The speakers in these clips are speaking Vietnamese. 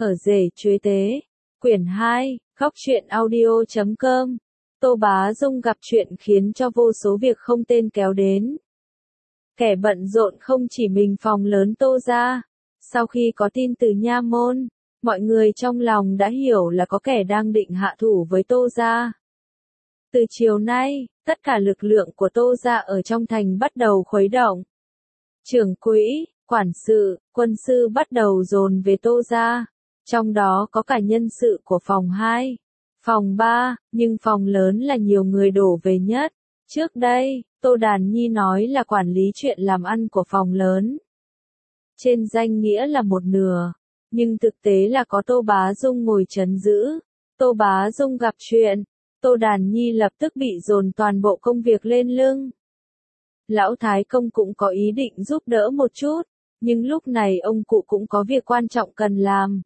Ở rể chuế tế, quyển 2, góc truyện audio.com. Tô Bá Dung gặp chuyện khiến cho vô số việc không tên kéo đến. Kẻ bận rộn không chỉ mình phòng lớn Tô gia. Sau khi có tin từ nha môn, mọi người trong lòng đã hiểu là có kẻ đang định hạ thủ với Tô gia. Từ chiều nay, tất cả lực lượng của Tô gia ở trong thành bắt đầu khuấy động. Trưởng quỹ, quản sự, quân sư bắt đầu dồn về Tô gia. Trong đó có cả nhân sự của phòng 2, phòng 3, nhưng phòng lớn là nhiều người đổ về nhất. Trước đây, Tô Đàn Nhi nói là quản lý chuyện làm ăn của phòng lớn. Trên danh nghĩa là một nửa, nhưng thực tế là có Tô Bá Dung ngồi trấn giữ. Tô Bá Dung gặp chuyện, Tô Đàn Nhi lập tức bị dồn toàn bộ công việc lên lưng. Lão Thái Công cũng có ý định giúp đỡ một chút, nhưng lúc này ông cụ cũng có việc quan trọng cần làm.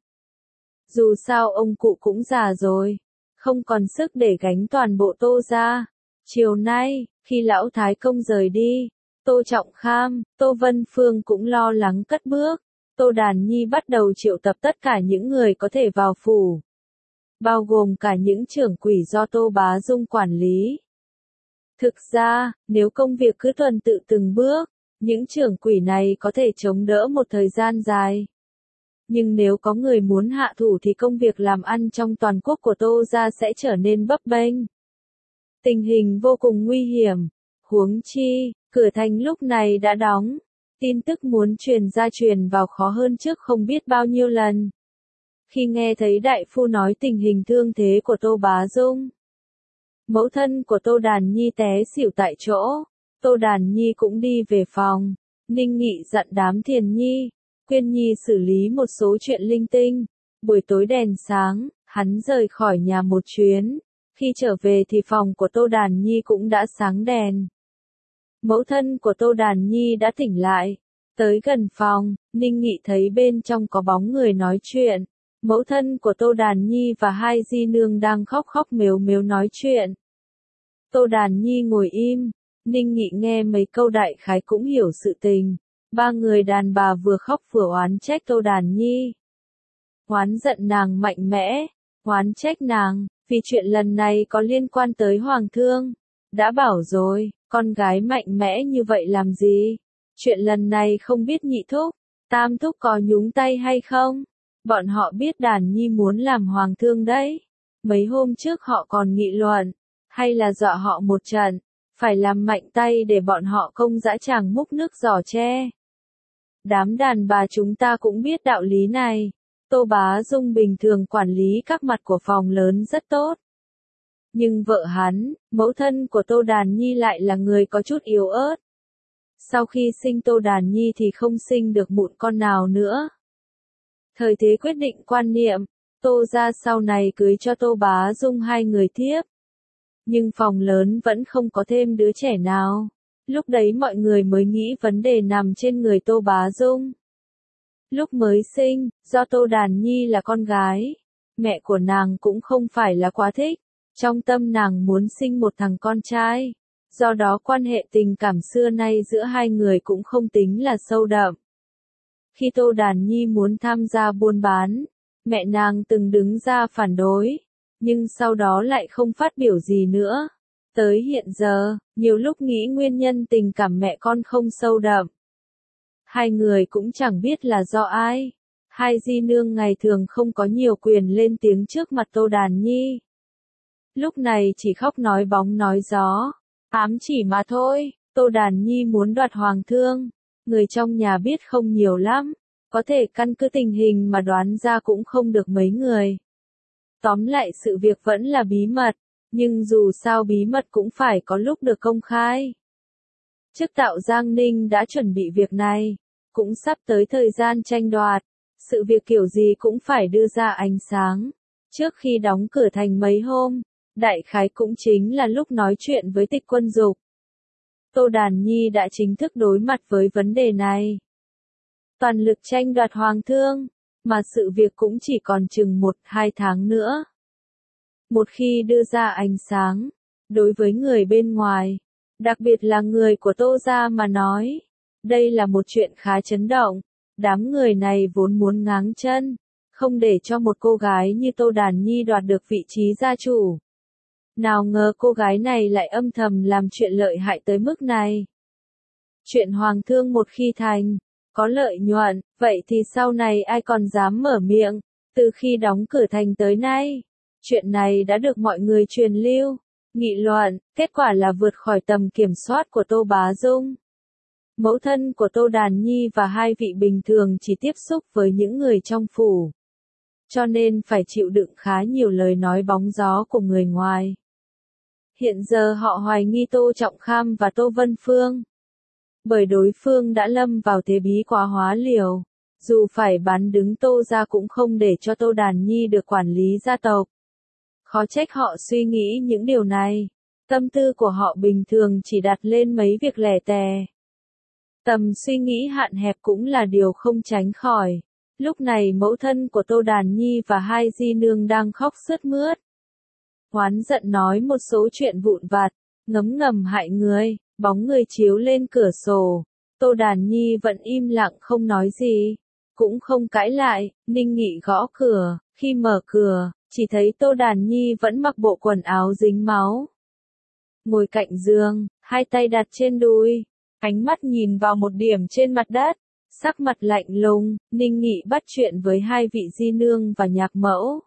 Dù sao ông cụ cũng già rồi, không còn sức để gánh toàn bộ Tô gia. Chiều nay, khi lão Thái Công rời đi, Tô Trọng Kham, Tô Vân Phương cũng lo lắng cất bước. Tô Đàn Nhi bắt đầu triệu tập tất cả những người có thể vào phủ, bao gồm cả những trưởng quỹ do Tô Bá Dung quản lý. Thực ra, nếu công việc cứ tuần tự từng bước, những trưởng quỹ này có thể chống đỡ một thời gian dài. Nhưng nếu có người muốn hạ thủ thì công việc làm ăn trong toàn quốc của Tô gia sẽ trở nên bấp bênh. Tình hình vô cùng nguy hiểm. Huống chi, cửa thành lúc này đã đóng. Tin tức muốn truyền ra truyền vào khó hơn trước không biết bao nhiêu lần. Khi nghe thấy đại phu nói tình hình thương thế của Tô Bá Dung, mẫu thân của Tô Đàn Nhi té xỉu tại chỗ. Tô Đàn Nhi cũng đi về phòng. Ninh Nghị dặn đám Thiền Nhi, Quyên Nhi xử lý một số chuyện linh tinh. Buổi tối đèn sáng, hắn rời khỏi nhà một chuyến. Khi trở về thì phòng của Tô Đàn Nhi cũng đã sáng đèn. Mẫu thân của Tô Đàn Nhi đã tỉnh lại. Tới gần phòng, Ninh Nghị thấy bên trong có bóng người nói chuyện. Mẫu thân của Tô Đàn Nhi và hai di nương đang khóc khóc mếu mếu nói chuyện. Tô Đàn Nhi ngồi im, Ninh Nghị nghe mấy câu đại khái cũng hiểu sự tình. Ba người đàn bà vừa khóc vừa oán trách Tô Đàn Nhi. Oán giận nàng mạnh mẽ, oán trách nàng, vì chuyện lần này có liên quan tới Hoàng thương. Đã bảo rồi, con gái mạnh mẽ như vậy làm gì? Chuyện lần này không biết nhị thúc, tam thúc có nhúng tay hay không? Bọn họ biết Đàn Nhi muốn làm Hoàng thương đấy. Mấy hôm trước họ còn nghị luận, hay là dọa họ một trận, phải làm mạnh tay để bọn họ công dã tràng múc nước giỏ tre. Đám đàn bà chúng ta cũng biết đạo lý này. Tô Bá Dung bình thường quản lý các mặt của phòng lớn rất tốt. Nhưng vợ hắn, mẫu thân của Tô Đàn Nhi lại là người có chút yếu ớt. Sau khi sinh Tô Đàn Nhi thì không sinh được mụn con nào nữa. Thời thế quyết định quan niệm, Tô gia sau này cưới cho Tô Bá Dung 2 người thiếp. Nhưng phòng lớn vẫn không có thêm đứa trẻ nào. Lúc đấy mọi người mới nghĩ vấn đề nằm trên người Tô Bá Dung. Lúc mới sinh, do Tô Đàn Nhi là con gái, mẹ của nàng cũng không phải là quá thích. Trong tâm nàng muốn sinh một thằng con trai. Do đó quan hệ tình cảm xưa nay giữa hai người cũng không tính là sâu đậm. Khi Tô Đàn Nhi muốn tham gia buôn bán, mẹ nàng từng đứng ra phản đối, nhưng sau đó lại không phát biểu gì nữa. Tới hiện giờ, nhiều lúc nghĩ nguyên nhân tình cảm mẹ con không sâu đậm. Hai người cũng chẳng biết là do ai. Hai di nương ngày thường không có nhiều quyền lên tiếng trước mặt Tô Đàn Nhi. Lúc này chỉ khóc nói bóng nói gió, ám chỉ mà thôi. Tô Đàn Nhi muốn đoạt Hoàng thương. Người trong nhà biết không nhiều lắm, có thể căn cứ tình hình mà đoán ra cũng không được mấy người. Tóm lại sự việc vẫn là bí mật, nhưng dù sao bí mật cũng phải có lúc được công khai. Chức tạo Giang Ninh đã chuẩn bị việc này, cũng sắp tới thời gian tranh đoạt, sự việc kiểu gì cũng phải đưa ra ánh sáng. Trước khi đóng cửa thành mấy hôm, đại khái cũng chính là lúc nói chuyện với Tịch Quân Dục. Tô Đàn Nhi đã chính thức đối mặt với vấn đề này. Toàn lực tranh đoạt Hoàng thương, mà sự việc cũng chỉ còn chừng 1-2 tháng nữa. Một khi đưa ra ánh sáng, đối với người bên ngoài, đặc biệt là người của Tô gia mà nói, đây là một chuyện khá chấn động. Đám người này vốn muốn ngáng chân, không để cho một cô gái như Tô Đàn Nhi đoạt được vị trí gia chủ. Nào ngờ cô gái này lại âm thầm làm chuyện lợi hại tới mức này. Chuyện hoàng thương một khi thành, có lợi nhuận, vậy thì sau này ai còn dám mở miệng, từ khi đóng cửa thành tới nay. Chuyện này đã được mọi người truyền lưu, nghị luận, kết quả là vượt khỏi tầm kiểm soát của Tô Bá Dung. Mẫu thân của Tô Đàn Nhi và hai vị bình thường chỉ tiếp xúc với những người trong phủ, cho nên phải chịu đựng khá nhiều lời nói bóng gió của người ngoài. Hiện giờ họ hoài nghi Tô Trọng Kham và Tô Vân Phương, bởi đối phương đã lâm vào thế bí quá hóa liều, dù phải bán đứng Tô ra cũng không để cho Tô Đàn Nhi được quản lý gia tộc. Khó trách họ suy nghĩ những điều này, tâm tư của họ bình thường chỉ đặt lên mấy việc lẻ tè. Tầm suy nghĩ hạn hẹp cũng là điều không tránh khỏi. Lúc này mẫu thân của Tô Đàn Nhi và hai di nương đang khóc sướt mướt. Oán giận nói một số chuyện vụn vặt, ngấm ngầm hại người, bóng người chiếu lên cửa sổ. Tô Đàn Nhi vẫn im lặng không nói gì, cũng không cãi lại. Ninh Nghị gõ cửa, khi mở cửa, chỉ thấy Tô Đàn Nhi vẫn mặc bộ quần áo dính máu. Ngồi cạnh giường, hai tay đặt trên đùi, ánh mắt nhìn vào một điểm trên mặt đất, sắc mặt lạnh lùng. Ninh Nghị bắt chuyện với hai vị di nương và nhạc mẫu.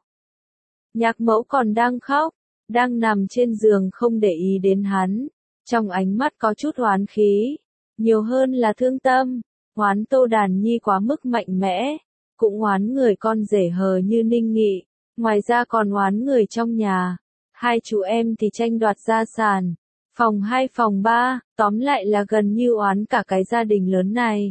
Nhạc mẫu còn đang khóc, đang nằm trên giường không để ý đến hắn, trong ánh mắt có chút oán khí, nhiều hơn là thương tâm, oán Tô Đàn Nhi quá mức mạnh mẽ, cũng oán người con rể hờ như Ninh Nghị, ngoài ra còn oán người trong nhà. Hai chú em thì tranh đoạt gia sản, phòng 2 phòng 3, tóm lại là gần như oán cả cái gia đình lớn này.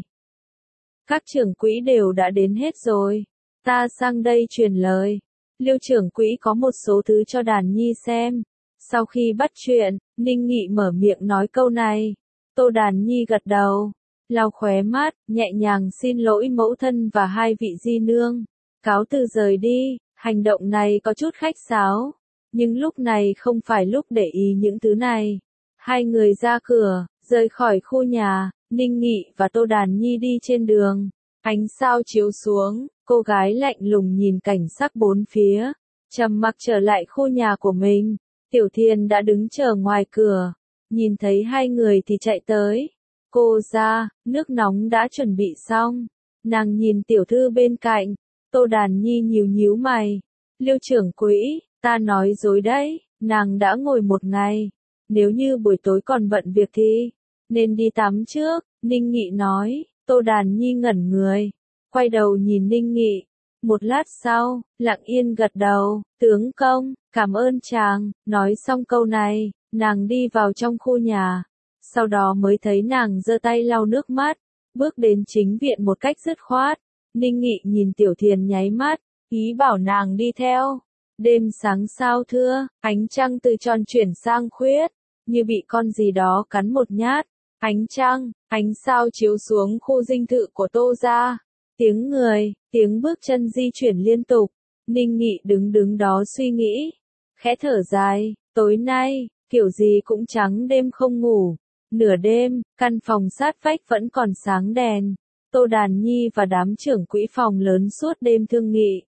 Các trưởng quỹ đều đã đến hết rồi, ta sang đây truyền lời. Liêu trưởng quỹ có một số thứ cho Đàn Nhi xem. Sau khi bắt chuyện, Ninh Nghị mở miệng nói câu này. Tô Đàn Nhi gật đầu, lau khóe mắt, nhẹ nhàng xin lỗi mẫu thân và hai vị di nương, cáo từ rời đi. Hành động này có chút khách sáo, nhưng lúc này không phải lúc để ý những thứ này. Hai người ra cửa, rời khỏi khu nhà, Ninh Nghị và Tô Đàn Nhi đi trên đường. Ánh sao chiếu xuống, cô gái lạnh lùng nhìn cảnh sắc bốn phía, trầm mặc trở lại khu nhà của mình. Tiểu Thiền đã đứng chờ ngoài cửa, nhìn thấy hai người thì chạy tới. Cô ra, nước nóng đã chuẩn bị xong. Nàng nhìn tiểu thư bên cạnh, Tô Đàn Nhi nhíu nhíu mày. Liêu trưởng quỹ, ta nói dối đấy, nàng đã ngồi một ngày. Nếu như buổi tối còn bận việc thì nên đi tắm trước. Ninh Nghị nói. Tô Đàn Nhi ngẩn người, quay đầu nhìn Ninh Nghị. Một lát sau, lặng yên gật đầu. Tướng công, cảm ơn chàng. Nói xong câu này, nàng đi vào trong khu nhà. Sau đó mới thấy nàng giơ tay lau nước mắt, bước đến chính viện một cách dứt khoát. Ninh Nghị nhìn Tiểu Thiền nháy mắt, ý bảo nàng đi theo. Đêm sáng sao thưa, ánh trăng từ tròn chuyển sang khuyết, như bị con gì đó cắn một nhát. Ánh trăng, ánh sao chiếu xuống khu dinh thự của Tô gia. Tiếng người, tiếng bước chân di chuyển liên tục. Ninh Nghị đứng đó suy nghĩ, khẽ thở dài. Tối nay, kiểu gì cũng trắng đêm không ngủ. Nửa đêm, căn phòng sát vách vẫn còn sáng đèn. Tô Đàn Nhi và đám trưởng quỹ phòng lớn suốt đêm thương nghị,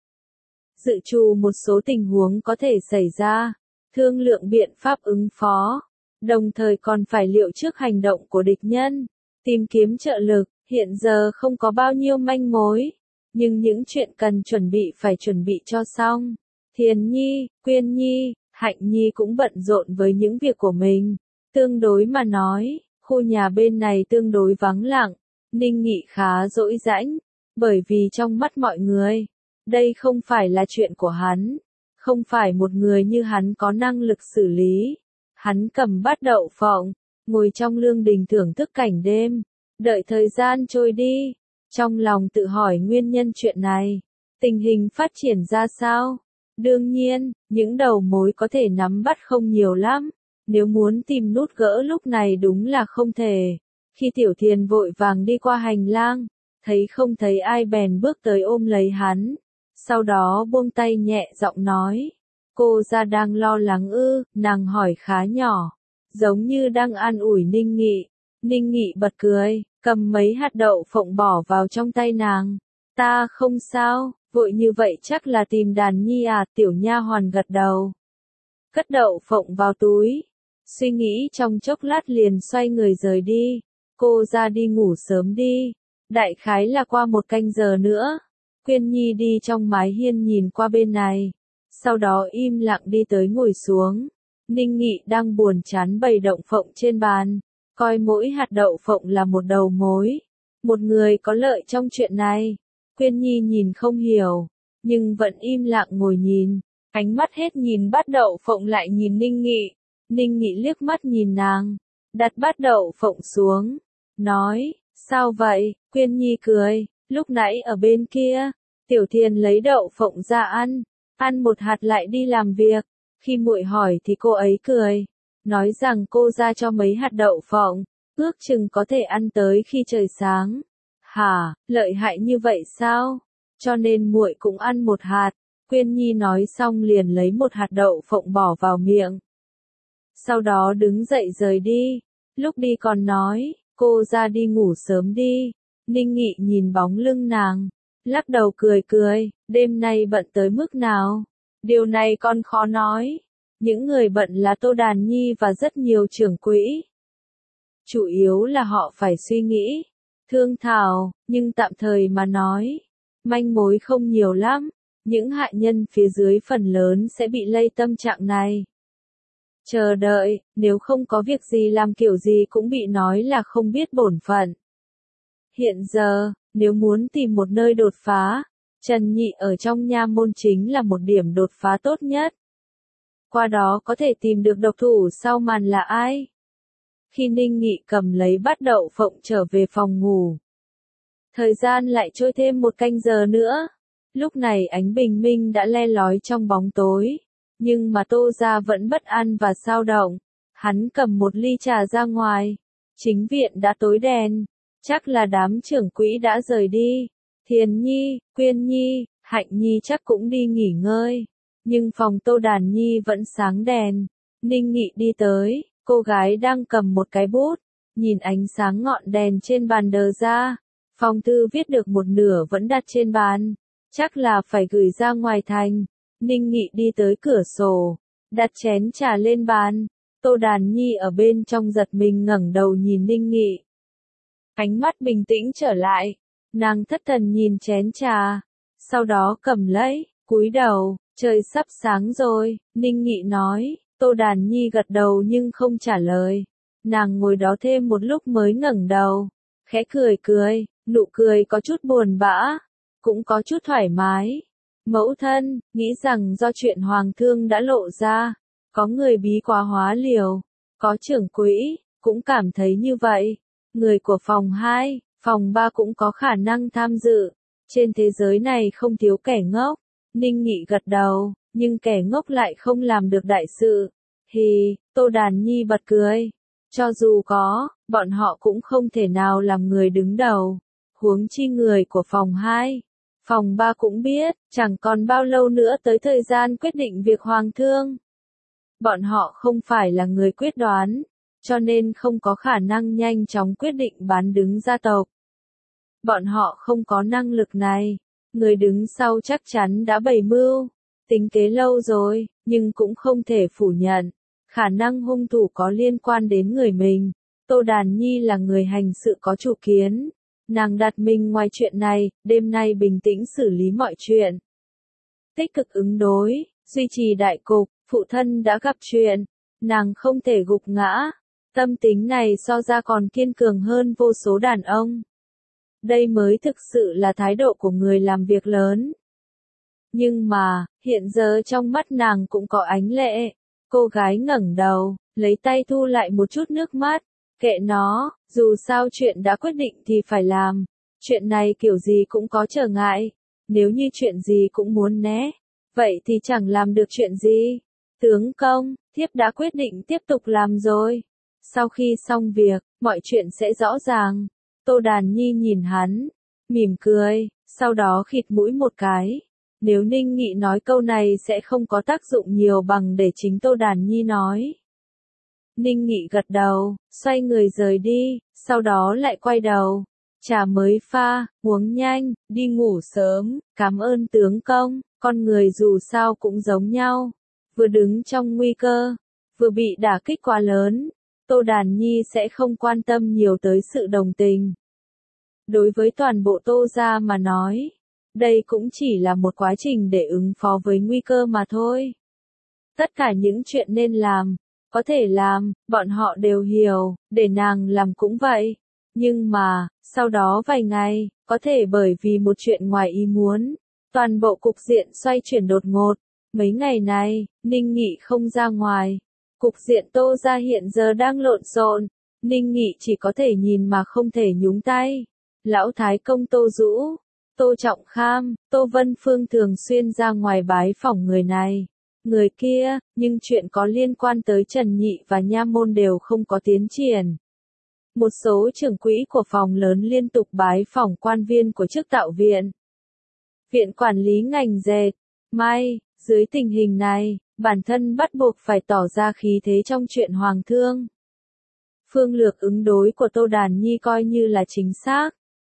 dự trù một số tình huống có thể xảy ra, thương lượng biện pháp ứng phó, đồng thời còn phải liệu trước hành động của địch nhân, tìm kiếm trợ lực. Hiện giờ không có bao nhiêu manh mối, nhưng những chuyện cần chuẩn bị phải chuẩn bị cho xong. Thiền Nhi, Quyên Nhi, Hạnh Nhi cũng bận rộn với những việc của mình. Tương đối mà nói, khu nhà bên này tương đối vắng lặng. Ninh Nghị khá dỗi rãnh, bởi vì trong mắt mọi người, đây không phải là chuyện của hắn, không phải một người như hắn có năng lực xử lý. Hắn cầm bát đậu phộng, ngồi trong lương đình thưởng thức cảnh đêm, đợi thời gian trôi đi, trong lòng tự hỏi nguyên nhân chuyện này, tình hình phát triển ra sao. Đương nhiên, những đầu mối có thể nắm bắt không nhiều lắm, nếu muốn tìm nút gỡ lúc này đúng là không thể. Khi Tiểu Thiền vội vàng đi qua hành lang, thấy không thấy ai bèn bước tới ôm lấy hắn, sau đó buông tay nhẹ giọng nói, cô ra đang lo lắng ư? Nàng hỏi khá nhỏ, giống như đang an ủi Ninh Nghị. Ninh Nghị bật cười, cầm mấy hạt đậu phộng bỏ vào trong tay nàng. Ta không sao, Vội như vậy chắc là tìm Đàn Nhi à, tiểu nha hoàn gật đầu. Cất đậu phộng vào túi. Suy nghĩ trong chốc lát liền xoay người rời đi. Cô ra đi ngủ sớm đi. Đại khái là qua 1 canh giờ nữa. Quyên Nhi đi trong mái hiên nhìn qua bên này. Sau đó im lặng đi tới ngồi xuống. Ninh Nghị đang buồn chán bày đậu phộng trên bàn. Coi mỗi hạt đậu phộng là một đầu mối. Một người có lợi trong chuyện này. Quyên Nhi nhìn không hiểu. Nhưng vẫn im lặng ngồi nhìn. Ánh mắt hết nhìn bát đậu phộng lại nhìn Ninh Nghị. Ninh Nghị liếc mắt nhìn nàng. Đặt bát đậu phộng xuống. Nói, sao vậy? Quyên Nhi cười. Lúc nãy ở bên kia, Tiểu Thiền lấy đậu phộng ra ăn. Ăn một hạt lại đi làm việc. Khi muội hỏi thì cô ấy cười. Nói rằng cô ra cho mấy hạt đậu phộng. Ước chừng có thể ăn tới khi trời sáng. Hả, lợi hại như vậy sao? Cho nên muội cũng ăn một hạt. Quyên Nhi nói xong liền lấy một hạt đậu phộng bỏ vào miệng. Sau đó đứng dậy rời đi. Lúc đi còn nói, cô ra đi ngủ sớm đi. Ninh Nghị nhìn bóng lưng nàng. Lắc đầu cười cười, đêm nay bận tới mức nào? Điều này con khó nói. Những người bận là Tô Đàn Nhi và rất nhiều trưởng quỹ. Chủ yếu là họ phải suy nghĩ, thương thảo, nhưng tạm thời mà nói. Manh mối không nhiều lắm. Những hạ nhân phía dưới phần lớn sẽ bị lây tâm trạng này. Chờ đợi, nếu không có việc gì làm kiểu gì cũng bị nói là không biết bổn phận. Hiện giờ, nếu muốn tìm một nơi đột phá, Trần Nhị ở trong nha môn chính là một điểm đột phá tốt nhất. Qua đó có thể tìm được độc thủ sau màn là ai. Khi Ninh Nghị cầm lấy bát đậu phộng trở về phòng ngủ. Thời gian lại trôi thêm 1 canh giờ nữa. Lúc này ánh bình minh đã le lói trong bóng tối. Nhưng mà Tô Gia vẫn bất an và xao động. Hắn cầm một ly trà ra ngoài. Chính viện đã tối đèn. Chắc là đám trưởng quỹ đã rời đi. Thiền Nhi, Quyên Nhi, Hạnh Nhi chắc cũng đi nghỉ ngơi. Nhưng phòng Tô Đàn Nhi vẫn sáng đèn. Ninh Nghị đi tới, cô gái đang cầm một cái bút. Nhìn ánh sáng ngọn đèn trên bàn đờ ra. Phong thư viết được một nửa vẫn đặt trên bàn. Chắc là phải gửi ra ngoài thành. Ninh Nghị đi tới cửa sổ. Đặt chén trà lên bàn. Tô Đàn Nhi ở bên trong giật mình ngẩng đầu nhìn Ninh Nghị. Ánh mắt bình tĩnh trở lại. Nàng thất thần nhìn chén trà. Sau đó cầm lấy, cúi đầu. Trời sắp sáng rồi, Ninh Nghị nói. Tô Đàn Nhi gật đầu nhưng không trả lời. Nàng ngồi đó thêm một lúc mới ngẩng đầu. Khẽ cười cười, nụ cười có chút buồn bã. Cũng có chút thoải mái. Mẫu thân, nghĩ rằng do chuyện Hoàng thương đã lộ ra. Có người bí quá hóa liều. Có trưởng quỹ, cũng cảm thấy như vậy. Người của phòng 2, phòng 3 cũng có khả năng tham dự. Trên thế giới này không thiếu kẻ ngốc. Ninh Nghị gật đầu, nhưng kẻ ngốc lại không làm được đại sự. Hì, Tô Đàn Nhi bật cười. Cho dù có, bọn họ cũng không thể nào làm người đứng đầu. Huống chi người của phòng 2. Phòng 3 cũng biết, chẳng còn bao lâu nữa tới thời gian quyết định việc Hoàng thương. Bọn họ không phải là người quyết đoán, cho nên không có khả năng nhanh chóng quyết định bán đứng gia tộc. Bọn họ không có năng lực này. Người đứng sau chắc chắn đã bày mưu, tính kế lâu rồi, nhưng cũng không thể phủ nhận. Khả năng hung thủ có liên quan đến người mình. Tô Đàn Nhi là người hành sự có chủ kiến. Nàng đặt mình ngoài chuyện này, đêm nay bình tĩnh xử lý mọi chuyện. Tích cực ứng đối, duy trì đại cục, phụ thân đã gặp chuyện. Nàng không thể gục ngã. Tâm tính này so ra còn kiên cường hơn vô số đàn ông. Đây mới thực sự là thái độ của người làm việc lớn. Nhưng mà, hiện giờ trong mắt nàng cũng có ánh lệ. Cô gái ngẩng đầu, lấy tay thu lại một chút nước mắt. Kệ nó, dù sao chuyện đã quyết định thì phải làm. Chuyện này kiểu gì cũng có trở ngại. Nếu như chuyện gì cũng muốn né, vậy thì chẳng làm được chuyện gì. Tướng công, thiếp đã quyết định tiếp tục làm rồi. Sau khi xong việc, mọi chuyện sẽ rõ ràng. Tô Đàn Nhi nhìn hắn, mỉm cười, sau đó khịt mũi một cái. Nếu Ninh Nghị nói câu này sẽ không có tác dụng nhiều bằng để chính Tô Đàn Nhi nói. Ninh Nghị gật đầu, xoay người rời đi, sau đó lại quay đầu. Trà mới pha, uống nhanh, đi ngủ sớm, cảm ơn tướng công, con người dù sao cũng giống nhau. Vừa đứng trong nguy cơ, vừa bị đả kích quá lớn, Tô Đàn Nhi sẽ không quan tâm nhiều tới sự đồng tình. Đối với toàn bộ Tô gia mà nói, đây cũng chỉ là một quá trình để ứng phó với nguy cơ mà thôi. Tất cả những chuyện nên làm, có thể làm, bọn họ đều hiểu, để nàng làm cũng vậy. Nhưng mà, sau đó vài ngày, có thể bởi vì một chuyện ngoài ý muốn, toàn bộ cục diện xoay chuyển đột ngột. Mấy ngày này, Ninh Nghị không ra ngoài. Cục diện Tô gia hiện giờ đang lộn xộn, Ninh Nghị chỉ có thể nhìn mà không thể nhúng tay. Lão Thái Công Tô Dũ, Tô Trọng Kham, Tô Vân Phương thường xuyên ra ngoài bái phỏng người này, người kia, nhưng chuyện có liên quan tới Trần Nhị và Nha Môn đều không có tiến triển. Một số trưởng quỹ của phòng lớn liên tục bái phỏng quan viên của chức tạo viện. Viện quản lý ngành dệt, may, dưới tình hình này, bản thân bắt buộc phải tỏ ra khí thế trong chuyện hoàng thương. Phương lược ứng đối của Tô Đàn Nhi coi như là chính xác.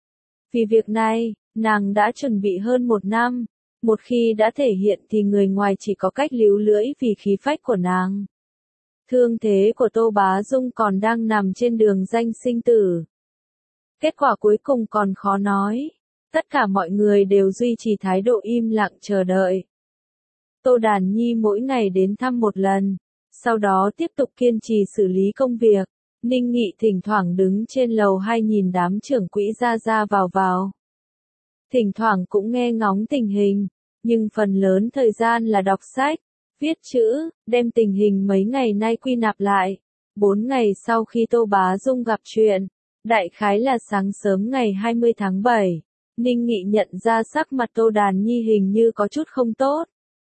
Vì việc này, nàng đã chuẩn bị hơn một năm, một khi đã thể hiện thì người ngoài chỉ có cách líu lưỡi vì khí phách của nàng. Thương thế của Tô Bá Dung còn đang nằm trên đường danh sinh tử. Kết quả cuối cùng còn khó nói. Tất cả mọi người đều duy trì thái độ im lặng chờ đợi. Tô Đàn Nhi mỗi ngày đến thăm một lần, sau đó tiếp tục kiên trì xử lý công việc. Ninh Nghị thỉnh thoảng đứng trên lầu 2 nhìn đám trưởng quỹ ra vào. Thỉnh thoảng cũng nghe ngóng tình hình, nhưng phần lớn thời gian là đọc sách, viết chữ, đem tình hình mấy ngày nay quy nạp lại. 4 ngày sau khi Tô Bá Dung gặp chuyện, đại khái là sáng sớm ngày 20 tháng 7, Ninh Nghị nhận ra sắc mặt Tô Đàn Nhi hình như có chút không tốt.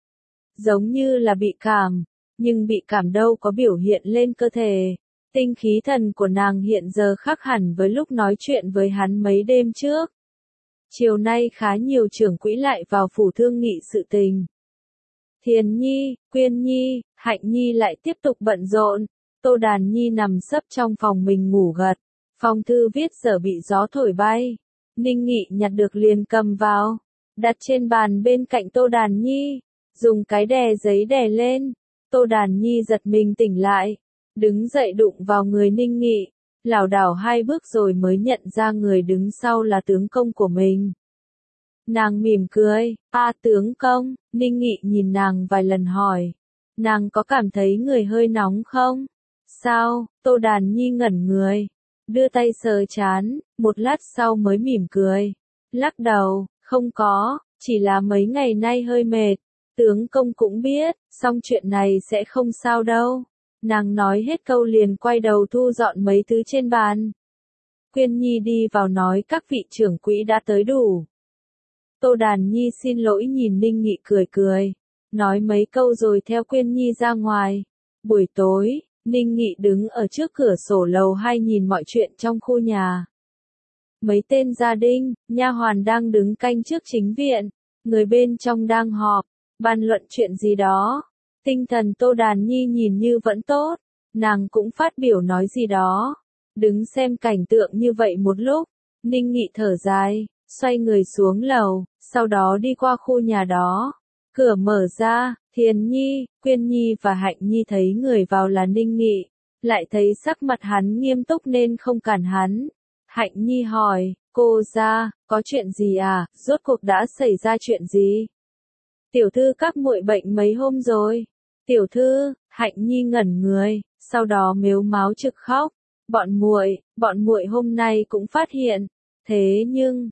Giống như là bị cảm, nhưng bị cảm đâu có biểu hiện lên cơ thể. Tinh khí thần của nàng hiện giờ khác hẳn với lúc nói chuyện với hắn mấy đêm trước. Chiều nay khá nhiều trưởng quỹ lại vào phủ thương nghị sự tình. Thiền Nhi, Quyên Nhi, Hạnh Nhi lại tiếp tục bận rộn. Tô Đàn Nhi nằm sấp trong phòng mình ngủ gật. Phong thư viết dở bị gió thổi bay. Ninh Nghị nhặt được liền cầm vào, đặt trên bàn bên cạnh Tô Đàn Nhi, dùng cái đè giấy đè lên. Tô Đàn Nhi giật mình tỉnh lại, đứng dậy đụng vào người Ninh Nghị, lảo đảo 2 bước rồi mới nhận ra người đứng sau là tướng công của mình. Nàng mỉm cười, tướng công, Ninh Nghị nhìn nàng vài lần hỏi, nàng có cảm thấy người hơi nóng không? Sao? Tô Đàn Nhi ngẩn người, đưa tay sờ trán, một lát sau mới mỉm cười, lắc đầu, không có, chỉ là mấy ngày nay hơi mệt, tướng công cũng biết, xong chuyện này sẽ không sao đâu. Nàng nói hết câu liền quay đầu thu dọn mấy thứ trên bàn. Quyên Nhi đi vào nói các vị trưởng quỹ đã tới đủ. Tô Đàn Nhi xin lỗi nhìn Ninh Nghị cười, nói mấy câu rồi theo Quyên Nhi ra ngoài. Buổi tối, Ninh Nghị đứng ở trước cửa sổ lầu 2 nhìn mọi chuyện trong khu nhà. Mấy tên gia đình, nha hoàn đang đứng canh trước chính viện, người bên trong đang họp, bàn luận chuyện gì đó. Tinh thần Tô Đàn Nhi nhìn như vẫn tốt, nàng cũng phát biểu nói gì đó. Đứng xem cảnh tượng như vậy một lúc, Ninh Nghị thở dài, xoay người xuống lầu, sau đó đi qua khu nhà đó. Cửa mở ra, Thiền Nhi, Quyên Nhi và Hạnh Nhi thấy người vào là Ninh Nghị, lại thấy sắc mặt hắn nghiêm túc nên không cản hắn. Hạnh Nhi hỏi, cô gia, có chuyện gì à, rốt cuộc đã xảy ra chuyện gì? Tiểu thư các muội bệnh mấy hôm rồi. Tiểu thư, Hạnh Nhi ngẩn người, sau đó mếu máo trực khóc. Bọn muội hôm nay cũng phát hiện. Thế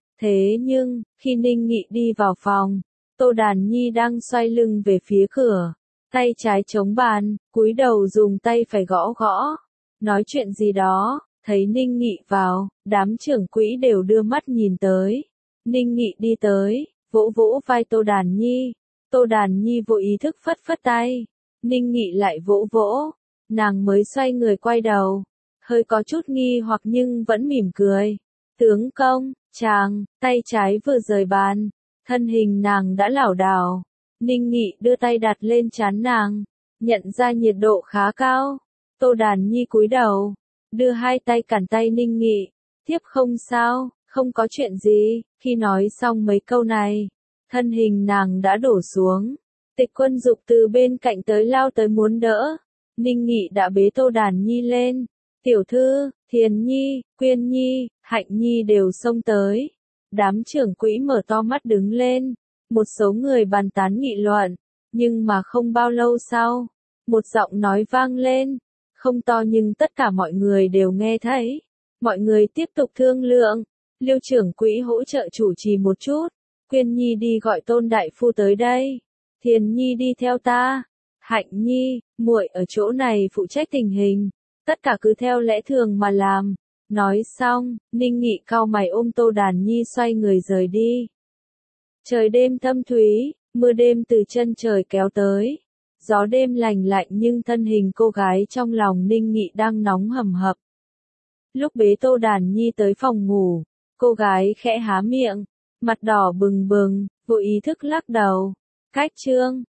nhưng, khi Ninh Nghị đi vào phòng, Tô Đàn Nhi đang xoay lưng về phía cửa, tay trái chống bàn, cúi đầu dùng tay phải gõ. Nói chuyện gì đó, thấy Ninh Nghị vào, đám trưởng quỹ đều đưa mắt nhìn tới. Ninh Nghị đi tới, vỗ vỗ vai Tô Đàn Nhi. Tô Đàn Nhi vô ý thức phất tay. Ninh Nghị lại vỗ, nàng mới xoay người quay đầu, hơi có chút nghi hoặc nhưng vẫn mỉm cười. Tướng công, chàng, tay trái vừa rời bàn, thân hình nàng đã lảo đảo. Ninh Nghị đưa tay đặt lên trán nàng, nhận ra nhiệt độ khá cao. Tô Đàn Nhi cúi đầu, đưa 2 tay cản tay Ninh Nghị, tiếp không sao, Không có chuyện gì, khi nói xong mấy câu này, thân hình nàng đã đổ xuống. Tịch Quân Dục từ bên cạnh tới lao tới muốn đỡ. Ninh Nghị đã bế Tô Đàn Nhi lên. Tiểu thư, Thiền Nhi, Quyên Nhi, Hạnh Nhi đều xông tới. Đám trưởng quỹ mở to mắt đứng lên. Một số người bàn tán nghị luận. Nhưng mà không bao lâu sau, một giọng nói vang lên. Không to nhưng tất cả mọi người đều nghe thấy. Mọi người tiếp tục thương lượng. Liêu trưởng quỹ hỗ trợ chủ trì một chút. Quyên Nhi đi gọi Tôn đại phu tới đây. Thiền Nhi đi theo ta. Hạnh Nhi, muội ở chỗ này phụ trách tình hình. Tất cả cứ theo lẽ thường mà làm. Nói xong, Ninh Nghị cau mày ôm Tô Đàn Nhi xoay người rời đi. Trời đêm thâm thúy, mưa đêm từ chân trời kéo tới. Gió đêm lành lạnh nhưng thân hình cô gái trong lòng Ninh Nghị đang nóng hầm hập. Lúc bế Tô Đàn Nhi tới phòng ngủ, cô gái khẽ há miệng, mặt đỏ bừng bừng, vô ý thức lắc đầu. Cách chương